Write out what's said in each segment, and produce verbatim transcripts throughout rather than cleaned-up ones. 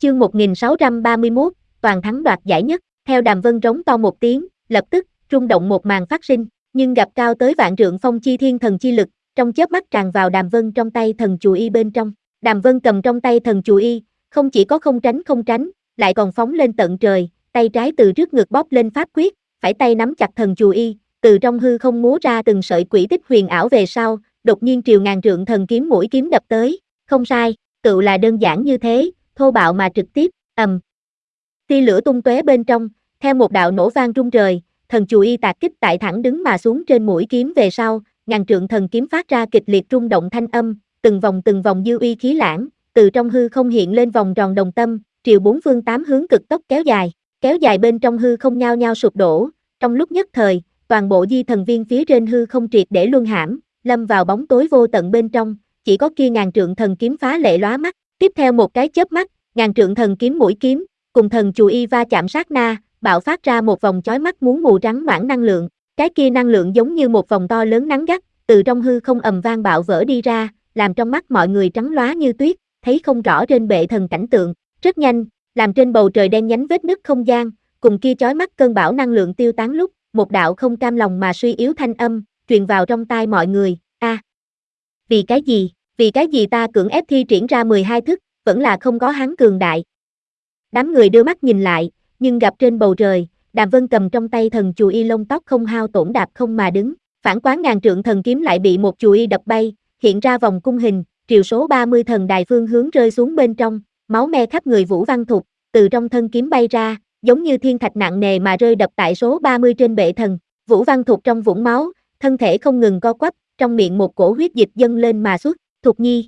Chương một nghìn sáu trăm ba mươi mốt, toàn thắng đoạt giải nhất, theo Đàm Vân rống to một tiếng, lập tức, rung động một màn phát sinh, nhưng gặp cao tới vạn trượng phong chi thiên thần chi lực, trong chớp mắt tràn vào Đàm Vân trong tay thần chù y bên trong. Đàm Vân cầm trong tay thần chù y, không chỉ có không tránh không tránh, lại còn phóng lên tận trời, tay trái từ trước ngực bóp lên pháp quyết, phải tay nắm chặt thần chù y, từ trong hư không múa ra từng sợi quỷ tích huyền ảo về sau, đột nhiên triều ngàn trượng thần kiếm mũi kiếm đập tới, không sai, tựu là đơn giản như thế, thô bạo mà trực tiếp, ầm. Tia lửa tung tóe bên trong, theo một đạo nổ vang rung trời, thần chù y tạc kích tại thẳng đứng mà xuống trên mũi kiếm về sau, ngàn trượng thần kiếm phát ra kịch liệt rung động thanh âm, từng vòng từng vòng dư uy khí lãng, từ trong hư không hiện lên vòng tròn đồng tâm, triều bốn phương tám hướng cực tốc kéo dài, kéo dài bên trong hư không nhao nhao sụp đổ, trong lúc nhất thời, toàn bộ di thần viên phía trên hư không triệt để luân hãm, lâm vào bóng tối vô tận bên trong, chỉ có kia ngàn trượng thần kiếm phá lệ lóa mắt, tiếp theo một cái chớp mắt, ngàn trượng thần kiếm mũi kiếm, cùng thần chù y va chạm sát na, bạo phát ra một vòng chói mắt muốn mù trắng noãn năng lượng, cái kia năng lượng giống như một vòng to lớn nắng gắt, từ trong hư không ầm vang bạo vỡ đi ra, làm trong mắt mọi người trắng lóa như tuyết, thấy không rõ trên bệ thần cảnh tượng, rất nhanh, làm trên bầu trời đen nhánh vết nứt không gian, cùng kia chói mắt cơn bão năng lượng tiêu tán lúc, một đạo không cam lòng mà suy yếu thanh âm, truyền vào trong tai mọi người, a, à, vì cái gì, vì cái gì ta cưỡng ép thi triển ra mười hai thức, vẫn là không có hắn cường đại. Đám người đưa mắt nhìn lại, nhưng gặp trên bầu trời, Đàm Vân cầm trong tay thần chù y lông tóc không hao tổn đạp không mà đứng, phản quán ngàn trượng thần kiếm lại bị một chù y đập bay, hiện ra vòng cung hình, triều số ba mươi thần đài phương hướng rơi xuống bên trong, máu me khắp người Vũ Văn Thục, từ trong thân kiếm bay ra, giống như thiên thạch nặng nề mà rơi đập tại số ba mươi trên bệ thần. Vũ Văn Thục trong vũng máu, thân thể không ngừng co quắp, trong miệng một cổ huyết dịch dâng lên mà xuất, Thục Nhi.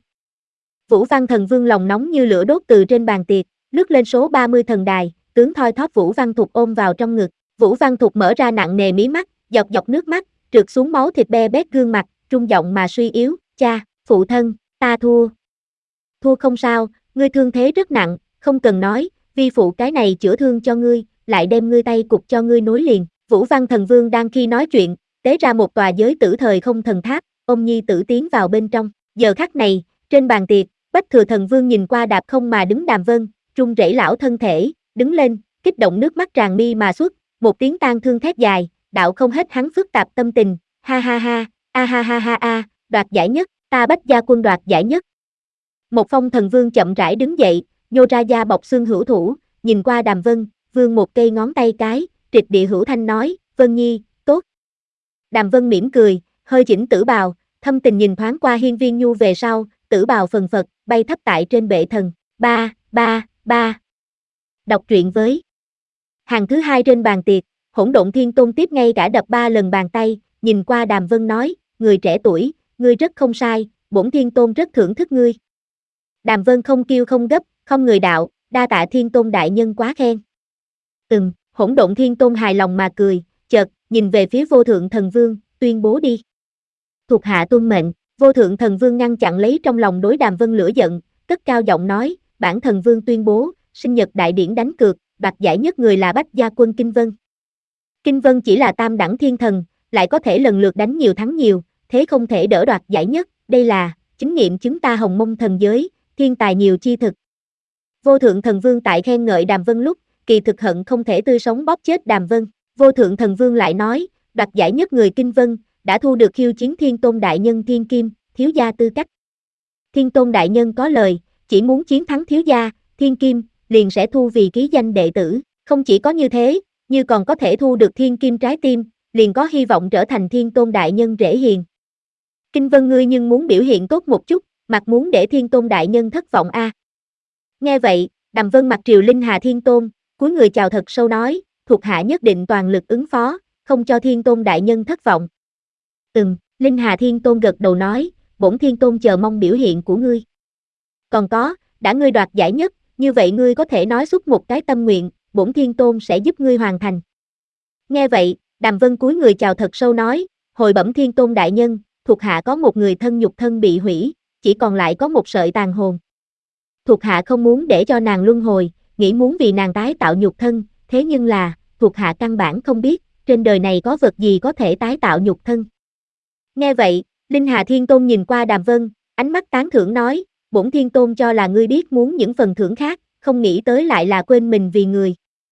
Vũ Văn Thần Vương lòng nóng như lửa đốt từ trên bàn tiệc, lướt lên số ba mươi thần đài, tướng thoi thóp Vũ Văn Thục ôm vào trong ngực. Vũ Văn Thục mở ra nặng nề mí mắt, dọc dọc nước mắt, trượt xuống máu thịt be bét gương mặt, trung giọng mà suy yếu, cha, phụ thân, ta thua. Thua không sao, ngươi thương thế rất nặng, không cần nói, vi phụ cái này chữa thương cho ngươi, lại đem ngươi tay cục cho ngươi nối liền. Vũ Văn Thần Vương đang khi nói chuyện, tế ra một tòa giới tử thời không thần tháp, ôm nhi tử tiến vào bên trong. Giờ khắc này, trên bàn tiệc, Bách Thừa Thần Vương nhìn qua đạp không mà đứng Đàm Vân, run rẩy lão thân thể, đứng lên, kích động nước mắt tràn mi mà xuất, một tiếng tang thương thét dài, đạo không hết hắn phức tạp tâm tình, ha ha ha, a ha ha ha a, đoạt giải nhất, ta Bách gia quân đoạt giải nhất. Một Phong Thần Vương chậm rãi đứng dậy, nhô ra da bọc xương hữu thủ, nhìn qua Đàm Vân, vương một cây ngón tay cái, trịch địa hữu thanh nói, Vân Nhi, tốt. Đàm Vân mỉm cười, hơi chỉnh tử bào, thâm tình nhìn thoáng qua hiên viên nhu về sau, tử bào phần phật, bay thấp tại trên bệ thần, ba, ba, ba. Đọc truyện với hàng thứ hai trên bàn tiệc, Hỗn Độn Thiên Tôn tiếp ngay cả đập ba lần bàn tay, nhìn qua Đàm Vân nói, người trẻ tuổi, ngươi rất không sai, bổn Thiên Tôn rất thưởng thức ngươi. Đàm Vân không kêu không gấp, không người đạo, đa tạ Thiên Tôn đại nhân quá khen. Ừm, Hỗn Độn Thiên Tôn hài lòng mà cười, chợt, nhìn về phía Vô Thượng Thần Vương, tuyên bố đi. Thuộc hạ tuân mệnh, Vô Thượng Thần Vương ngăn chặn lấy trong lòng đối Đàm Vân lửa giận, cất cao giọng nói, bản Thần Vương tuyên bố, sinh nhật đại điển đánh cược, đoạt giải nhất người là Bách gia quân Kinh Vân. Kinh Vân chỉ là tam đẳng thiên thần, lại có thể lần lượt đánh nhiều thắng nhiều, thế không thể đỡ đoạt giải nhất, đây là chính nghiệm chứng ta Hồng Mông thần giới, thiên tài nhiều chi thực. Vô Thượng Thần Vương tại khen ngợi Đàm Vân lúc, kỳ thực hận không thể tươi sống bóp chết Đàm Vân. Vô Thượng Thần Vương lại nói, đoạt giải nhất người Kinh Vân, đã thu được khiêu chiến Thiên Tôn đại nhân Thiên Kim, thiếu gia tư cách. Thiên Tôn đại nhân có lời, chỉ muốn chiến thắng thiếu gia, Thiên Kim, liền sẽ thu vì ký danh đệ tử, không chỉ có như thế, như còn có thể thu được Thiên Kim trái tim, liền có hy vọng trở thành Thiên Tôn đại nhân rễ hiền. Kinh Vân ngươi nhưng muốn biểu hiện tốt một chút, mặt muốn để Thiên Tôn đại nhân thất vọng a. À. Nghe vậy, Đàm Vân mặt triều Linh Hà Thiên Tôn, cúi người chào thật sâu nói, thuộc hạ nhất định toàn lực ứng phó, không cho Thiên Tôn đại nhân thất vọng. Ừm, Linh Hà Thiên Tôn gật đầu nói, bổn Thiên Tôn chờ mong biểu hiện của ngươi. Còn có, đã ngươi đoạt giải nhất, như vậy ngươi có thể nói xuất một cái tâm nguyện, bổn Thiên Tôn sẽ giúp ngươi hoàn thành. Nghe vậy, Đàm Vân cúi người chào thật sâu nói, hồi bẩm Thiên Tôn đại nhân, thuộc hạ có một người thân nhục thân bị hủy, chỉ còn lại có một sợi tàn hồn. Thuộc hạ không muốn để cho nàng luân hồi, nghĩ muốn vì nàng tái tạo nhục thân, thế nhưng là, thuộc hạ căn bản không biết, trên đời này có vật gì có thể tái tạo nhục thân. Nghe vậy, Linh Hà Thiên Tôn nhìn qua Đàm Vân, ánh mắt tán thưởng nói, bổn Thiên Tôn cho là ngươi biết muốn những phần thưởng khác, không nghĩ tới lại là quên mình vì người.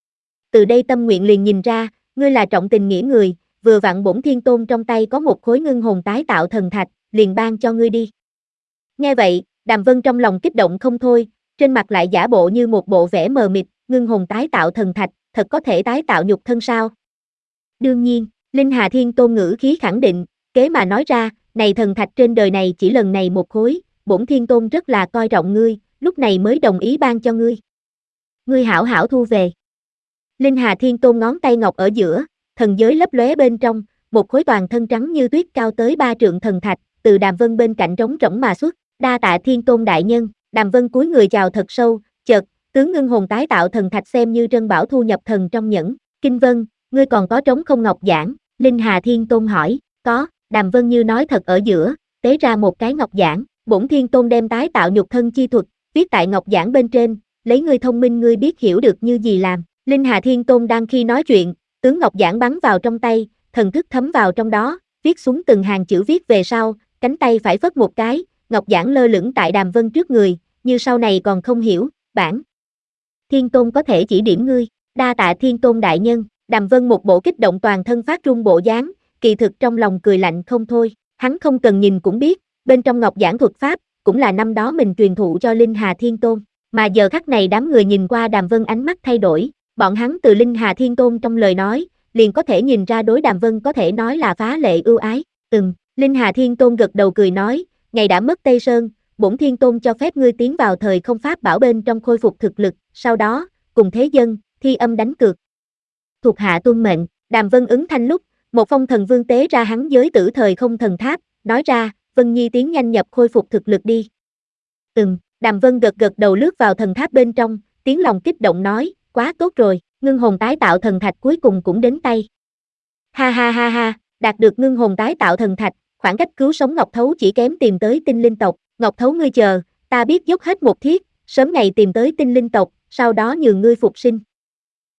Từ đây tâm nguyện liền nhìn ra, ngươi là trọng tình nghĩa người, vừa vặn bổn thiên tôn trong tay có một khối ngưng hồn tái tạo thần thạch, liền ban cho ngươi đi. Nghe vậy, Đàm Vân trong lòng kích động không thôi, trên mặt lại giả bộ như một bộ vẻ mờ mịt, ngưng hồn tái tạo thần thạch, thật có thể tái tạo nhục thân sao? Đương nhiên, Linh Hà Thiên Tôn ngữ khí khẳng định, kế mà nói ra, này thần thạch trên đời này chỉ lần này một khối, bổn Thiên Tôn rất là coi trọng ngươi, lúc này mới đồng ý ban cho ngươi. Ngươi hảo hảo thu về. Linh Hà Thiên Tôn ngón tay ngọc ở giữa, thần giới lấp lóe bên trong, một khối toàn thân trắng như tuyết cao tới ba trượng thần thạch, từ Đàm Vân bên cạnh trống rỗng mà xuất, đa tạ Thiên Tôn đại nhân, Đàm Vân cúi người chào thật sâu, chợt, tướng ngưng hồn tái tạo thần thạch xem như trân bảo thu nhập thần trong nhẫn, Kinh Vân, ngươi còn có trống không ngọc giản, Linh Hà Thiên Tôn hỏi, có, Đàm Vân như nói thật ở giữa, tế ra một cái ngọc giản, bổn Thiên Tôn đem tái tạo nhục thân chi thuật, viết tại ngọc giản bên trên, lấy ngươi thông minh ngươi biết hiểu được như gì làm, Linh Hà Thiên Tôn đang khi nói chuyện, tướng ngọc giản bắn vào trong tay, thần thức thấm vào trong đó, viết xuống từng hàng chữ viết về sau, cánh tay phải phất một cái, ngọc giản lơ lửng tại Đàm Vân trước người, như sau này còn không hiểu, bản Thiên Tôn có thể chỉ điểm ngươi, đa tạ Thiên Tôn đại nhân, Đàm Vân một bộ kích động toàn thân phát run bộ dáng, kỳ thực trong lòng cười lạnh không thôi, hắn không cần nhìn cũng biết, bên trong ngọc giản thuật pháp, cũng là năm đó mình truyền thụ cho Linh Hà Thiên Tôn, mà giờ khắc này đám người nhìn qua Đàm Vân ánh mắt thay đổi, bọn hắn từ Linh Hà Thiên Tôn trong lời nói, liền có thể nhìn ra đối Đàm Vân có thể nói là phá lệ ưu ái, ừm, Linh Hà Thiên Tôn gật đầu cười nói, ngày đã mất Tây Sơn, bổn Thiên Tôn cho phép ngươi tiến vào thời không pháp bảo bên trong khôi phục thực lực, sau đó, cùng thế dân, thi âm đánh cược. Thuộc hạ tuân mệnh, Đàm Vân ứng thanh lúc, một phong thần vương tế ra hắn giới tử thời không thần tháp, nói ra, Vân Nhi tiến nhanh nhập khôi phục thực lực đi. Ừm, Đàm Vân gật gật đầu lướt vào thần tháp bên trong, tiếng lòng kích động nói, quá tốt rồi, ngưng hồn tái tạo thần thạch cuối cùng cũng đến tay. Ha ha ha ha, đạt được ngưng hồn tái tạo thần thạch, khoảng cách cứu sống Ngọc Thấu chỉ kém tìm tới tinh linh tộc, Ngọc Thấu ngươi chờ, ta biết dốc hết một thiết, sớm ngày tìm tới tinh linh tộc, sau đó nhường ngươi phục sinh.